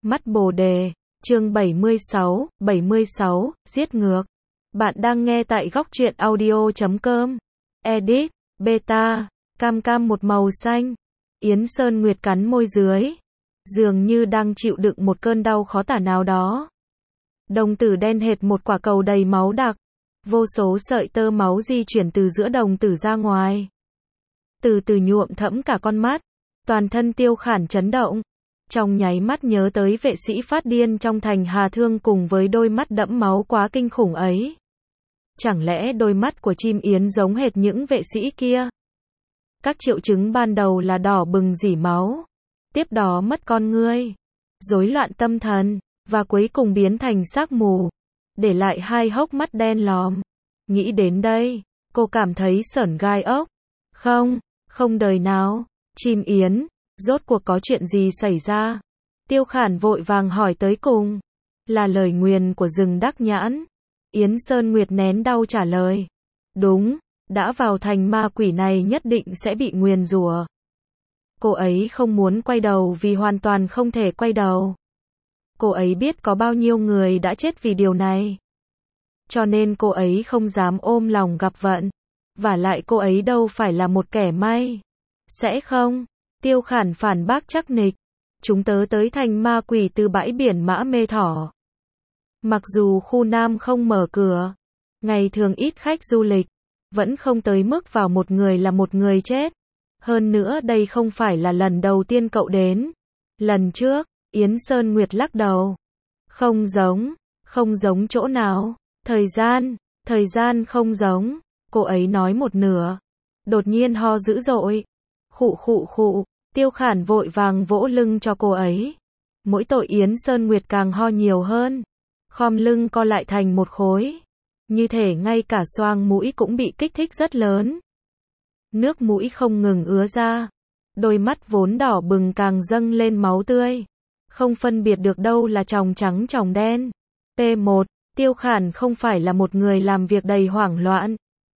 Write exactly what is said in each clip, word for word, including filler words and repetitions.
Mắt Bồ Đề, chương bảy mươi sáu, bảy mươi sáu, giết ngược. Bạn đang nghe tại góc truyện audio chấm com. Edit, beta, cam cam một màu xanh. Yến Sơn Nguyệt cắn môi dưới, dường như đang chịu đựng một cơn đau khó tả nào đó. Đồng tử đen hệt một quả cầu đầy máu đặc. Vô số sợi tơ máu di chuyển từ giữa đồng tử ra ngoài. Từ từ nhuộm thẫm cả con mắt. Toàn thân Tiêu Khản chấn động. Trong nháy mắt nhớ tới vệ sĩ phát điên trong thành Hà Thương cùng với đôi mắt đẫm máu quá kinh khủng ấy. Chẳng lẽ đôi mắt của chim yến giống hệt những vệ sĩ kia? Các triệu chứng ban đầu là đỏ bừng rỉ máu, tiếp đó mất con ngươi, rối loạn tâm thần, và cuối cùng biến thành xác mù, để lại hai hốc mắt đen lòm. Nghĩ đến đây, cô cảm thấy sởn gai ốc. Không, không đời nào. Chim yến, rốt cuộc có chuyện gì xảy ra? Tiêu Khản vội vàng hỏi tới cùng. Là lời nguyền của rừng Đắc Nhãn. Yến Sơn Nguyệt nén đau trả lời. Đúng, đã vào thành ma quỷ này nhất định sẽ bị nguyền rủa. Cô ấy không muốn quay đầu vì hoàn toàn không thể quay đầu. Cô ấy biết có bao nhiêu người đã chết vì điều này. Cho nên cô ấy không dám ôm lòng gặp vận. Vả lại cô ấy đâu phải là một kẻ may. Sẽ không? Tiêu Khản phản bác chắc nịch. Chúng tớ tới thành ma quỷ từ bãi biển Mã Mê Thỏ. Mặc dù khu Nam không mở cửa, ngày thường ít khách du lịch, vẫn không tới mức vào một người là một người chết. Hơn nữa đây không phải là lần đầu tiên cậu đến. Lần trước, Yến Sơn Nguyệt lắc đầu. Không giống, không giống chỗ nào. Thời gian, thời gian không giống. Cô ấy nói một nửa. Đột nhiên ho dữ dội. Khụ khụ khụ. Tiêu Khản vội vàng vỗ lưng cho cô ấy. Mỗi tội Yến Sơn Nguyệt càng ho nhiều hơn. Khom lưng co lại thành một khối. Như thể ngay cả xoang mũi cũng bị kích thích rất lớn. Nước mũi không ngừng ứa ra. Đôi mắt vốn đỏ bừng càng dâng lên máu tươi. Không phân biệt được đâu là tròng trắng tròng đen. P một, Tiêu Khản không phải là một người làm việc đầy hoảng loạn.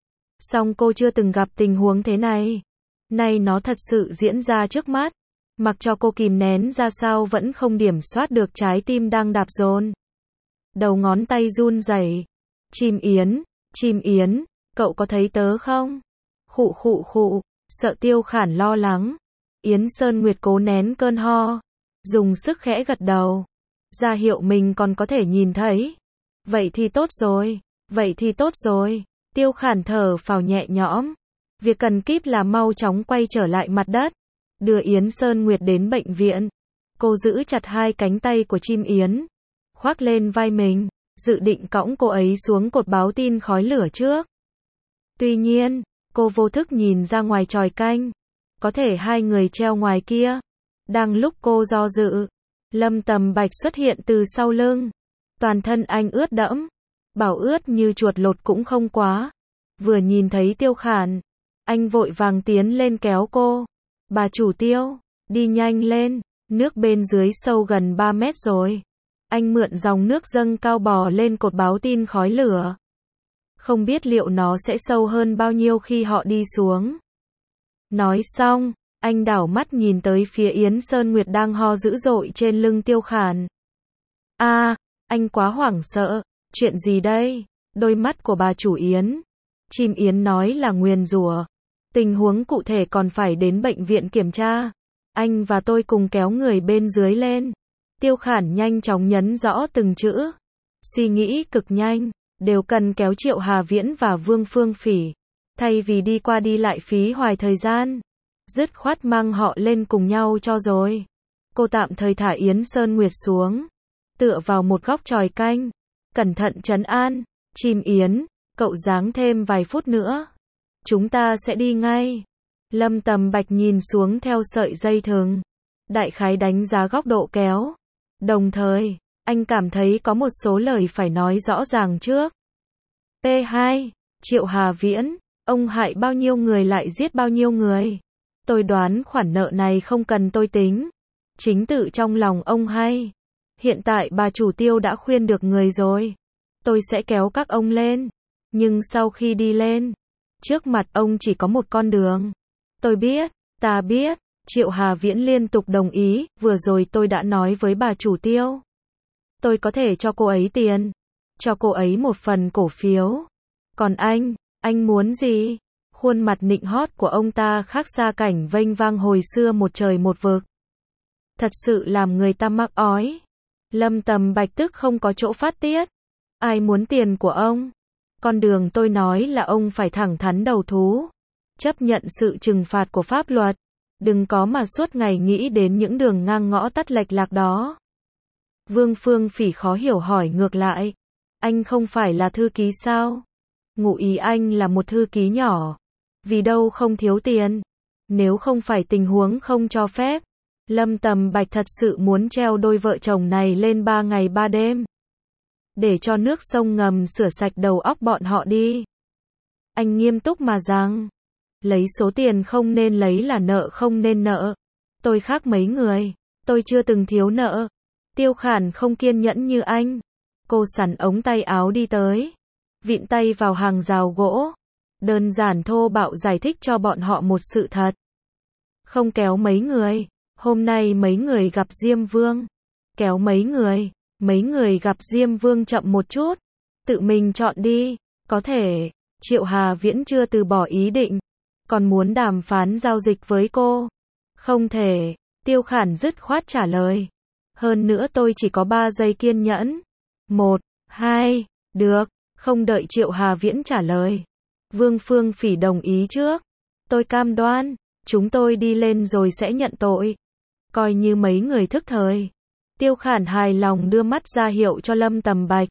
Song cô chưa từng gặp tình huống thế này. Nay nó thật sự diễn ra trước mắt. Mặc cho cô kìm nén ra sao vẫn không điểm soát được trái tim đang đạp dồn. Đầu ngón tay run rẩy. Chim yến, chim yến, cậu có thấy tớ không? Khụ khụ khụ, sợ Tiêu Khản lo lắng. Yến Sơn Nguyệt cố nén cơn ho, dùng sức khẽ gật đầu, ra hiệu mình còn có thể nhìn thấy. Vậy thì tốt rồi, vậy thì tốt rồi. Tiêu Khản thở phào nhẹ nhõm. Việc cần kíp là mau chóng quay trở lại mặt đất, đưa Yến Sơn Nguyệt đến bệnh viện. Cô giữ chặt hai cánh tay của chim yến, khoác lên vai mình, dự định cõng cô ấy xuống cột báo tin khói lửa trước. Tuy nhiên, cô vô thức nhìn ra ngoài chòi canh. Có thể hai người treo ngoài kia. Đang lúc cô do dự, Lâm Tầm Bạch xuất hiện từ sau lưng. Toàn thân anh ướt đẫm. Bảo ướt như chuột lột cũng không quá. Vừa nhìn thấy Tiêu Khản, anh vội vàng tiến lên kéo cô. Bà chủ Tiêu, đi nhanh lên, nước bên dưới sâu gần ba mét rồi. Anh mượn dòng nước dâng cao bò lên cột báo tin khói lửa. Không biết liệu nó sẽ sâu hơn bao nhiêu khi họ đi xuống. Nói xong, anh đảo mắt nhìn tới phía Yến Sơn Nguyệt đang ho dữ dội trên lưng Tiêu Khản. A, à, anh quá hoảng sợ, chuyện gì đây? Đôi mắt của bà chủ Yến. Chim yến nói là nguyền rủa. Tình huống cụ thể còn phải đến bệnh viện kiểm tra. Anh và tôi cùng kéo người bên dưới lên. Tiêu Khản nhanh chóng nhấn rõ từng chữ. Suy nghĩ cực nhanh, đều cần kéo Triệu Hà Viễn và Vương Phương Phỉ. Thay vì đi qua đi lại phí hoài thời gian, dứt khoát mang họ lên cùng nhau cho rồi. Cô tạm thời thả Yến Sơn Nguyệt xuống, tựa vào một góc chòi canh, cẩn thận trấn an. Chim yến, cậu giáng thêm vài phút nữa, chúng ta sẽ đi ngay. Lâm Tầm Bạch nhìn xuống theo sợi dây thừng, đại khái đánh giá góc độ kéo. Đồng thời, anh cảm thấy có một số lời phải nói rõ ràng trước. P hai, Triệu Hà Viễn, ông hại bao nhiêu người lại giết bao nhiêu người. Tôi đoán khoản nợ này không cần tôi tính. Chính tự trong lòng ông hay. Hiện tại bà chủ Tiêu đã khuyên được người rồi. Tôi sẽ kéo các ông lên. Nhưng sau khi đi lên, trước mặt ông chỉ có một con đường. Tôi biết, ta biết, Triệu Hà Viễn liên tục đồng ý, vừa rồi tôi đã nói với bà chủ Tiêu. Tôi có thể cho cô ấy tiền. Cho cô ấy một phần cổ phiếu. Còn anh, anh muốn gì? Khuôn mặt nịnh hót của ông ta khác xa cảnh vênh vang hồi xưa một trời một vực. Thật sự làm người ta mắc ói. Lâm Tầm Bạch tức không có chỗ phát tiết. Ai muốn tiền của ông? Con đường tôi nói là ông phải thẳng thắn đầu thú. Chấp nhận sự trừng phạt của pháp luật. Đừng có mà suốt ngày nghĩ đến những đường ngang ngõ tắt lệch lạc đó. Vương Phương Phỉ khó hiểu hỏi ngược lại. Anh không phải là thư ký sao? Ngụ ý anh là một thư ký nhỏ. Vì đâu không thiếu tiền. Nếu không phải tình huống không cho phép. Lâm Tầm Bạch thật sự muốn treo đôi vợ chồng này lên ba ngày ba đêm. Để cho nước sông ngầm sửa sạch đầu óc bọn họ đi. Anh nghiêm túc mà rằng. Lấy số tiền không nên lấy là nợ không nên nợ. Tôi khác mấy người. Tôi chưa từng thiếu nợ. Tiêu Khản không kiên nhẫn như anh. Cô sắn ống tay áo đi tới. Vịn tay vào hàng rào gỗ. Đơn giản thô bạo giải thích cho bọn họ một sự thật. Không kéo mấy người. Hôm nay mấy người gặp Diêm Vương. Kéo mấy người. Mấy người gặp Diêm Vương chậm một chút. Tự mình chọn đi. Có thể. Triệu Hà Viễn chưa từ bỏ ý định. Còn muốn đàm phán giao dịch với cô. Không thể. Tiêu Khản dứt khoát trả lời. Hơn nữa tôi chỉ có ba giây kiên nhẫn. Một, hai, được. Không đợi Triệu Hà Viễn trả lời. Vương Phương Phỉ đồng ý trước. Tôi cam đoan. Chúng tôi đi lên rồi sẽ nhận tội. Coi như mấy người thức thời. Tiêu Khản hài lòng đưa mắt ra hiệu cho Lâm Tầm Bạch.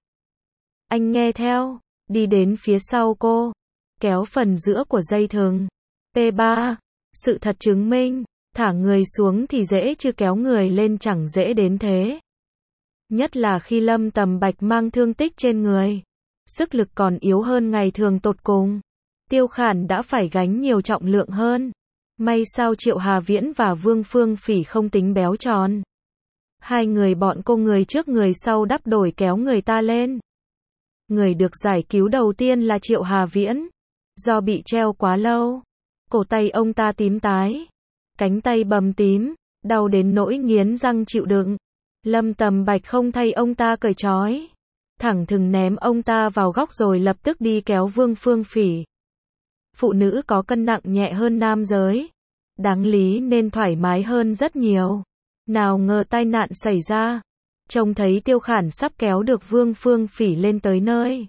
Anh nghe theo. Đi đến phía sau cô. Kéo phần giữa của dây thừng. P ba. Sự thật chứng minh. Thả người xuống thì dễ chứ kéo người lên chẳng dễ đến thế. Nhất là khi Lâm Tầm Bạch mang thương tích trên người. Sức lực còn yếu hơn ngày thường tột cùng. Tiêu Khản đã phải gánh nhiều trọng lượng hơn. May sao Triệu Hà Viễn và Vương Phương Phỉ không tính béo tròn. Hai người bọn cô người trước người sau đắp đổi kéo người ta lên. Người được giải cứu đầu tiên là Triệu Hà Viễn. Do bị treo quá lâu. Cổ tay ông ta tím tái. Cánh tay bầm tím. Đau đến nỗi nghiến răng chịu đựng. Lâm Tầm Bạch không thay ông ta cởi trói. Thẳng thừng ném ông ta vào góc rồi lập tức đi kéo Vương Phương Phỉ. Phụ nữ có cân nặng nhẹ hơn nam giới. Đáng lý nên thoải mái hơn rất nhiều. Nào ngờ tai nạn xảy ra. Trông thấy Tiêu Khản sắp kéo được Vương Phương Phỉ lên tới nơi.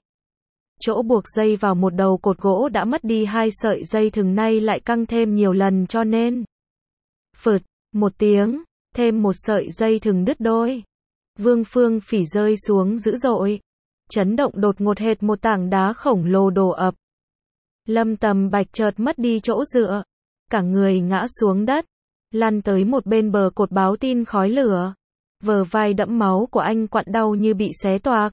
Chỗ buộc dây vào một đầu cột gỗ đã mất đi hai sợi dây thừng nay lại căng thêm nhiều lần cho nên. Phượt, một tiếng, thêm một sợi dây thừng đứt đôi. Vương Phương Phỉ rơi xuống dữ dội. Chấn động đột ngột hệt một tảng đá khổng lồ đổ ập. Lâm Tầm Bạch chợt mất đi chỗ dựa. Cả người ngã xuống đất. Lăn tới một bên bờ cột báo tin khói lửa. Vờ vai đẫm máu của anh quặn đau như bị xé toạc.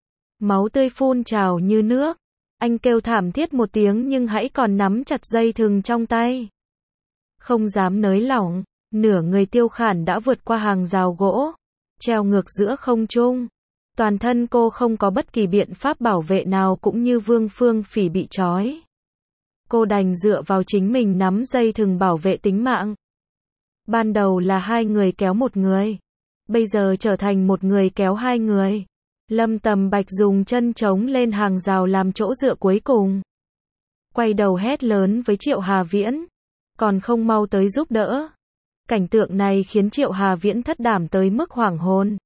Máu tươi phun trào như nước. Anh kêu thảm thiết một tiếng nhưng hãy còn nắm chặt dây thừng trong tay. Không dám nới lỏng. Nửa người Tiêu Khản đã vượt qua hàng rào gỗ. Treo ngược giữa không trung. Toàn thân cô không có bất kỳ biện pháp bảo vệ nào cũng như Vương Phương Phỉ bị trói. Cô đành dựa vào chính mình nắm dây thừng bảo vệ tính mạng. Ban đầu là hai người kéo một người. Bây giờ trở thành một người kéo hai người. Lâm Tầm Bạch dùng chân chống lên hàng rào làm chỗ dựa cuối cùng. Quay đầu hét lớn với Triệu Hà Viễn. Còn không mau tới giúp đỡ. Cảnh tượng này khiến Triệu Hà Viễn thất đảm tới mức hoảng hồn.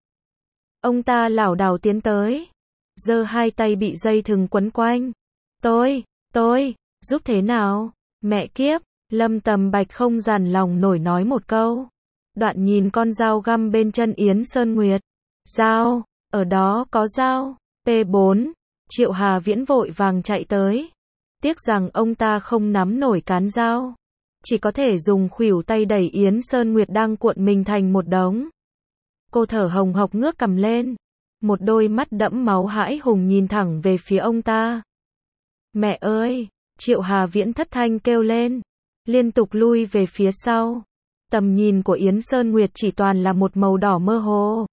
Ông ta lảo đảo tiến tới. Giơ hai tay bị dây thừng quấn quanh. Tôi, tôi, giúp thế nào? Mẹ kiếp, Lâm Tầm Bạch không dằn lòng nổi nói một câu. Đoạn nhìn con dao găm bên chân Yến Sơn Nguyệt. Dao, ở đó có dao. P bốn, Triệu Hà Viễn vội vàng chạy tới. Tiếc rằng ông ta không nắm nổi cán dao. Chỉ có thể dùng khuỷu tay đẩy Yến Sơn Nguyệt đang cuộn mình thành một đống. Cô thở hồng hộc ngước cằm lên. Một đôi mắt đẫm máu hãi hùng nhìn thẳng về phía ông ta. Mẹ ơi! Triệu Hà Viễn thất thanh kêu lên. Liên tục lui về phía sau. Tầm nhìn của Yến Sơn Nguyệt chỉ toàn là một màu đỏ mơ hồ.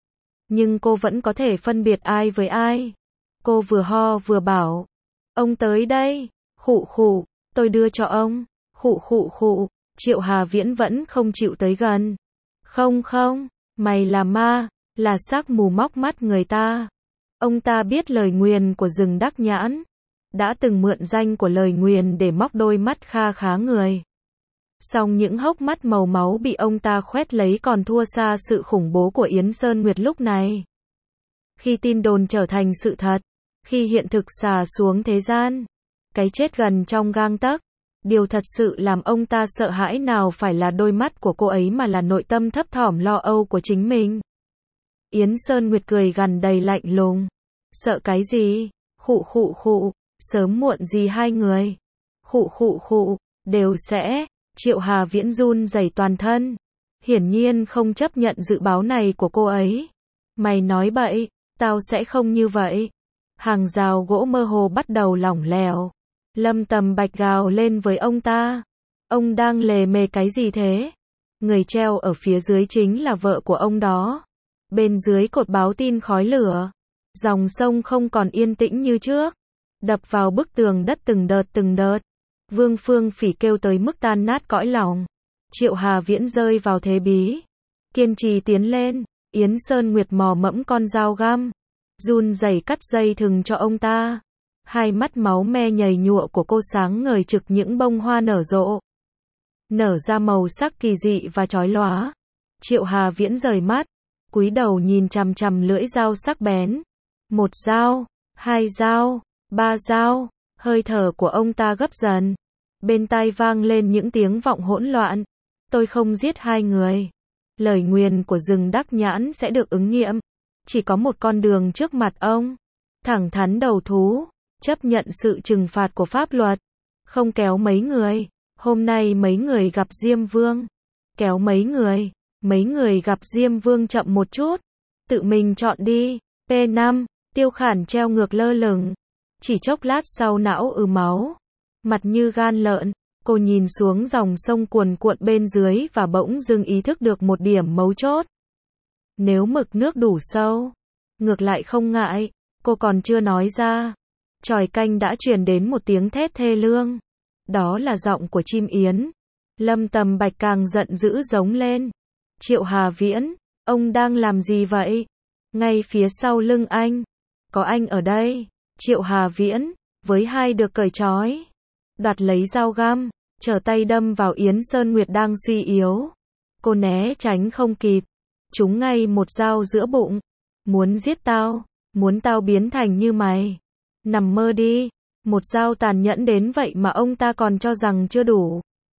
Nhưng cô vẫn có thể phân biệt ai với ai. Cô vừa ho vừa bảo. Ông tới đây. Khụ khụ. Tôi đưa cho ông. Khụ khụ khụ. Triệu Hà Viễn vẫn không chịu tới gần. Không không, mày là ma, là xác mù móc mắt người ta. Ông ta biết lời nguyền của rừng Đắc Nhãn, đã từng mượn danh của lời nguyền để móc đôi mắt kha khá người. Song những hốc mắt màu máu bị ông ta khoét lấy còn thua xa sự khủng bố của Yến Sơn Nguyệt lúc này. Khi tin đồn trở thành sự thật, khi hiện thực xà xuống thế gian, cái chết gần trong gang tấc, điều thật sự làm ông ta sợ hãi nào phải là đôi mắt của cô ấy mà là nội tâm thấp thỏm lo âu của chính mình. Yến Sơn Nguyệt cười gằn đầy lạnh lùng. Sợ cái gì? Khụ khụ khụ, sớm muộn gì hai người. Khụ khụ khụ, đều sẽ. Triệu Hà Viễn run rẩy toàn thân. Hiển nhiên không chấp nhận dự báo này của cô ấy. Mày nói bậy, tao sẽ không như vậy. Hàng rào gỗ mơ hồ bắt đầu lỏng lẻo. Lâm Tầm Bạch gào lên với ông ta. Ông đang lề mề cái gì thế? Người treo ở phía dưới chính là vợ của ông đó. Bên dưới cột báo tin khói lửa. Dòng sông không còn yên tĩnh như trước. Đập vào bức tường đất từng đợt từng đợt. Vương Phương Phỉ kêu tới mức tan nát cõi lòng. Triệu Hà Viễn rơi vào thế bí. Kiên trì tiến lên. Yến Sơn Nguyệt mò mẫm con dao găm. Run rẩy cắt dây thừng cho ông ta. Hai mắt máu me nhầy nhụa của cô sáng ngời trực những bông hoa nở rộ. Nở ra màu sắc kỳ dị và chói lóa. Triệu Hà Viễn rời mắt. Cúi đầu nhìn chằm chằm lưỡi dao sắc bén. Một dao, hai dao, ba dao. Hơi thở của ông ta gấp dần. Bên tai vang lên những tiếng vọng hỗn loạn. Tôi không giết hai người. Lời nguyền của rừng Đắc Nhãn sẽ được ứng nghiệm. Chỉ có một con đường trước mặt ông. Thẳng thắn đầu thú. Chấp nhận sự trừng phạt của pháp luật. Không kéo mấy người. Hôm nay mấy người gặp Diêm Vương. Kéo mấy người. Mấy người gặp Diêm Vương chậm một chút. Tự mình chọn đi. P năm. Tiêu Khản treo ngược lơ lửng. Chỉ chốc lát sau não ứ máu. Mặt như gan lợn. Cô nhìn xuống dòng sông cuồn cuộn bên dưới và bỗng dưng ý thức được một điểm mấu chốt. Nếu mực nước đủ sâu. Ngược lại không ngại. Cô còn chưa nói ra. Chòi canh đã truyền đến một tiếng thét thê lương. Đó là giọng của chim yến. Lâm Tầm Bạch càng giận dữ giống lên. Triệu Hà Viễn, ông đang làm gì vậy? Ngay phía sau lưng anh. Có anh ở đây. Triệu Hà Viễn, với hai được cởi trói. Đoạt lấy dao găm, trở tay đâm vào Yến Sơn Nguyệt đang suy yếu. Cô né tránh không kịp. Trúng ngay một dao giữa bụng. Muốn giết tao, muốn tao biến thành như mày. Nằm mơ đi. Một dao tàn nhẫn đến vậy mà ông ta còn cho rằng chưa đủ.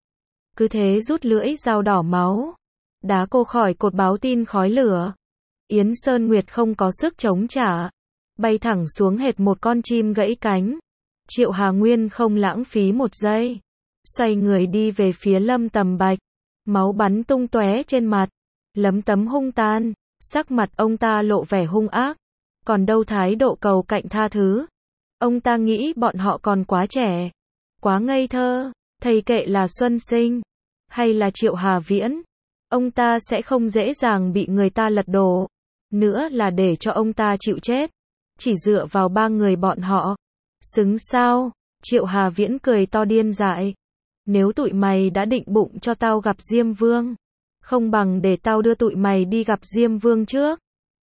Cứ thế rút lưỡi dao đỏ máu. Đá cô khỏi cột báo tin khói lửa. Yến Sơn Nguyệt không có sức chống trả. Bay thẳng xuống hệt một con chim gãy cánh. Triệu Hà Nguyên không lãng phí một giây. Xoay người đi về phía Lâm Tầm Bạch. Máu bắn tung tóe trên mặt. Lấm tấm hung tàn. Sắc mặt ông ta lộ vẻ hung ác. Còn đâu thái độ cầu cạnh tha thứ. Ông ta nghĩ bọn họ còn quá trẻ. Quá ngây thơ. Thầy kệ là Xuân Sinh. Hay là Triệu Hà Viễn. Ông ta sẽ không dễ dàng bị người ta lật đổ. Nữa là để cho ông ta chịu chết. Chỉ dựa vào ba người bọn họ. Xứng sao? Triệu Hà Viễn cười to điên dại. Nếu tụi mày đã định bụng cho tao gặp Diêm Vương. Không bằng để tao đưa tụi mày đi gặp Diêm Vương trước.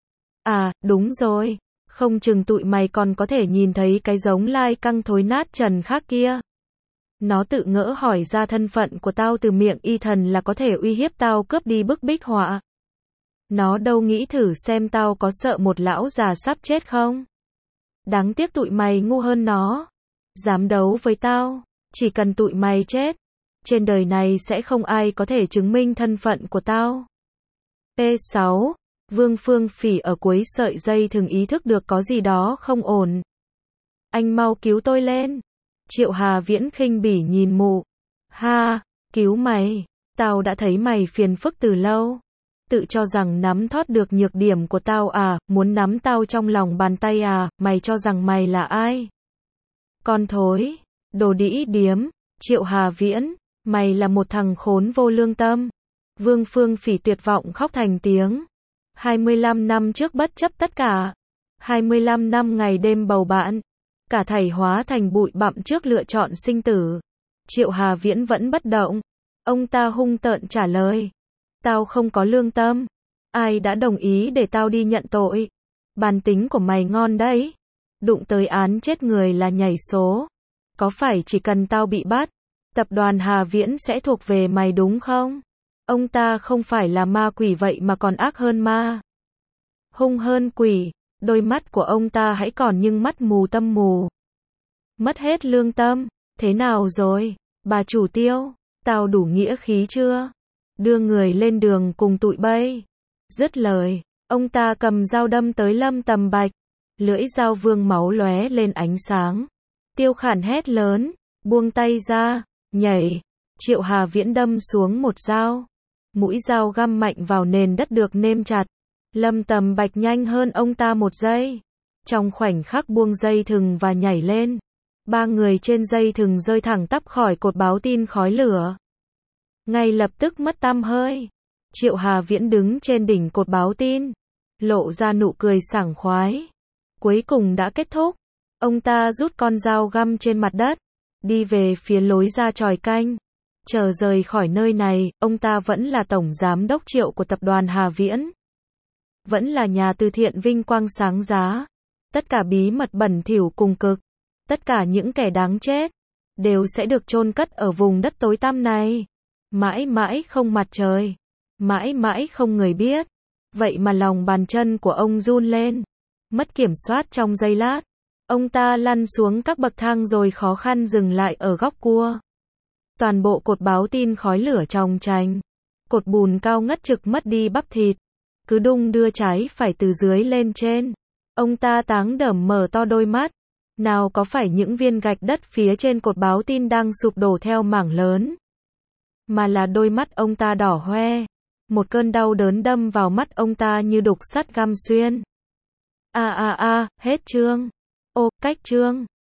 À, đúng rồi. Không chừng tụi mày còn có thể nhìn thấy cái giống lai căng thối nát trần khác kia. Nó tự ngỡ hỏi ra thân phận của tao từ miệng y thần là có thể uy hiếp tao cướp đi bức bích họa. Nó đâu nghĩ thử xem tao có sợ một lão già sắp chết không. Đáng tiếc tụi mày ngu hơn nó. Dám đấu với tao. Chỉ cần tụi mày chết. Trên đời này sẽ không ai có thể chứng minh thân phận của tao. P sáu. Vương Phương Phỉ ở cuối sợi dây thường ý thức được có gì đó không ổn. Anh mau cứu tôi lên. Triệu Hà Viễn khinh bỉ nhìn mụ. Ha, cứu mày. Tao đã thấy mày phiền phức từ lâu. Tự cho rằng nắm thoát được nhược điểm của tao à, muốn nắm tao trong lòng bàn tay à, mày cho rằng mày là ai? Con thối, đồ đĩ điếm, Triệu Hà Viễn, mày là một thằng khốn vô lương tâm. Vương Phương Phỉ tuyệt vọng khóc thành tiếng. hai mươi lăm năm trước bất chấp tất cả. hai mươi lăm năm ngày đêm bầu bạn. Cả thảy hóa thành bụi bặm trước lựa chọn sinh tử. Triệu Hà Viễn vẫn bất động. Ông ta hung tợn trả lời. Tao không có lương tâm. Ai đã đồng ý để tao đi nhận tội? Bản tính của mày ngon đấy. Đụng tới án chết người là nhảy số. Có phải chỉ cần tao bị bắt, tập đoàn Hà Viễn sẽ thuộc về mày đúng không? Ông ta không phải là ma quỷ vậy mà còn ác hơn ma. Hung hơn quỷ. Đôi mắt của ông ta hãy còn nhưng mắt mù tâm mù. Mất hết lương tâm. Thế nào rồi, bà chủ Tiêu? Tao đủ nghĩa khí chưa? Đưa người lên đường cùng tụi bay. Dứt lời, ông ta cầm dao đâm tới Lâm Tầm Bạch. Lưỡi dao vương máu lóe lên ánh sáng. Tiêu Khản hét lớn, buông tay ra, nhảy. Triệu Hà Viễn đâm xuống một dao. Mũi dao găm mạnh vào nền đất được nêm chặt. Lâm Tầm Bạch nhanh hơn ông ta một giây. Trong khoảnh khắc buông dây thừng và nhảy lên, ba người trên dây thừng rơi thẳng tắp khỏi cột báo tin khói lửa. Ngay lập tức mất tăm hơi. Triệu Hà Viễn đứng trên đỉnh cột báo tin, lộ ra nụ cười sảng khoái. Cuối cùng đã kết thúc. Ông ta rút con dao găm trên mặt đất, đi về phía lối ra chòi canh. Chờ rời khỏi nơi này, ông ta vẫn là tổng giám đốc Triệu của tập đoàn Hà Viễn. Vẫn là nhà từ thiện vinh quang sáng giá. Tất cả bí mật bẩn thỉu cùng cực, tất cả những kẻ đáng chết, đều sẽ được chôn cất ở vùng đất tối tăm này. Mãi mãi không mặt trời. Mãi mãi không người biết. Vậy mà lòng bàn chân của ông run lên. Mất kiểm soát trong giây lát. Ông ta lăn xuống các bậc thang rồi khó khăn dừng lại ở góc cua. Toàn bộ cột báo tin khói lửa chòng chành. Cột bùn cao ngất trực mất đi bắp thịt. Cứ đung đưa trái phải từ dưới lên trên. Ông ta táng đởm mở to đôi mắt. Nào có phải những viên gạch đất phía trên cột báo tin đang sụp đổ theo mảng lớn, mà là đôi mắt ông ta đỏ hoe. Một cơn đau đớn đâm vào mắt ông ta như đục sắt găm xuyên. A a a, hết chương. Ô, cách chương.